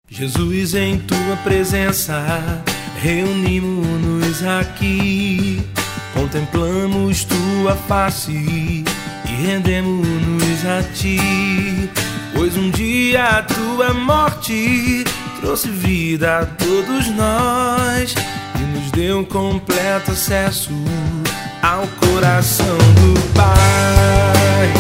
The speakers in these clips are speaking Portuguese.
Jesus, em tua presença reunimos-nos aqui, contemplamos tua face e rendemos-nos a ti, pois um dia a tua morte trouxe vida a todos nós e nos deu completo acesso ao coração do Pai.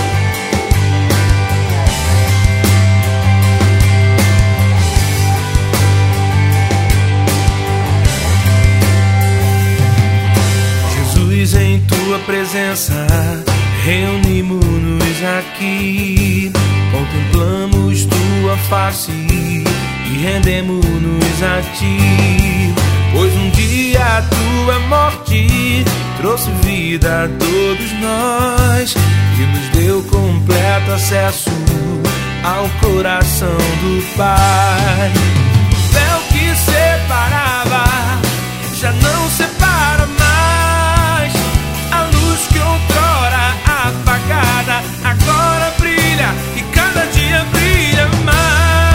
Jesus, em tua presença reunimos-nos aqui, contemplamos tua face e rendemos-nos a ti, pois um dia a tua morte trouxe vida a todos nós e nos deu completo acesso ao coração do Pai. O véu que separava já não separa mais, a luz que outrora apagada agora brilha e cada dia brilha mais.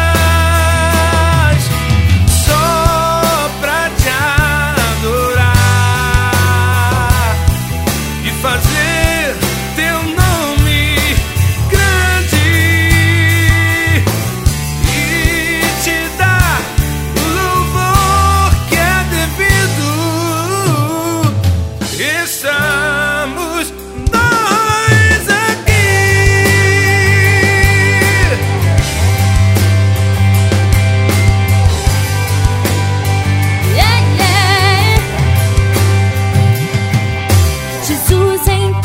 Fazer teu nome grande e te dar o louvor que é devido. Estamos nós aqui. Yeah, yeah. Jesus,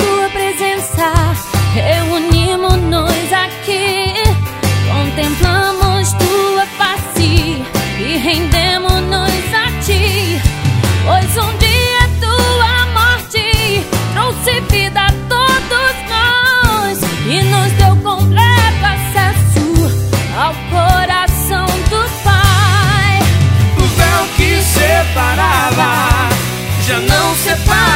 reunimos-nos aqui, contemplamos tua face e rendemos-nos a ti, pois um dia tua morte trouxe vida a todos nós e nos deu completo acesso ao coração do Pai. O véu que separava já não separa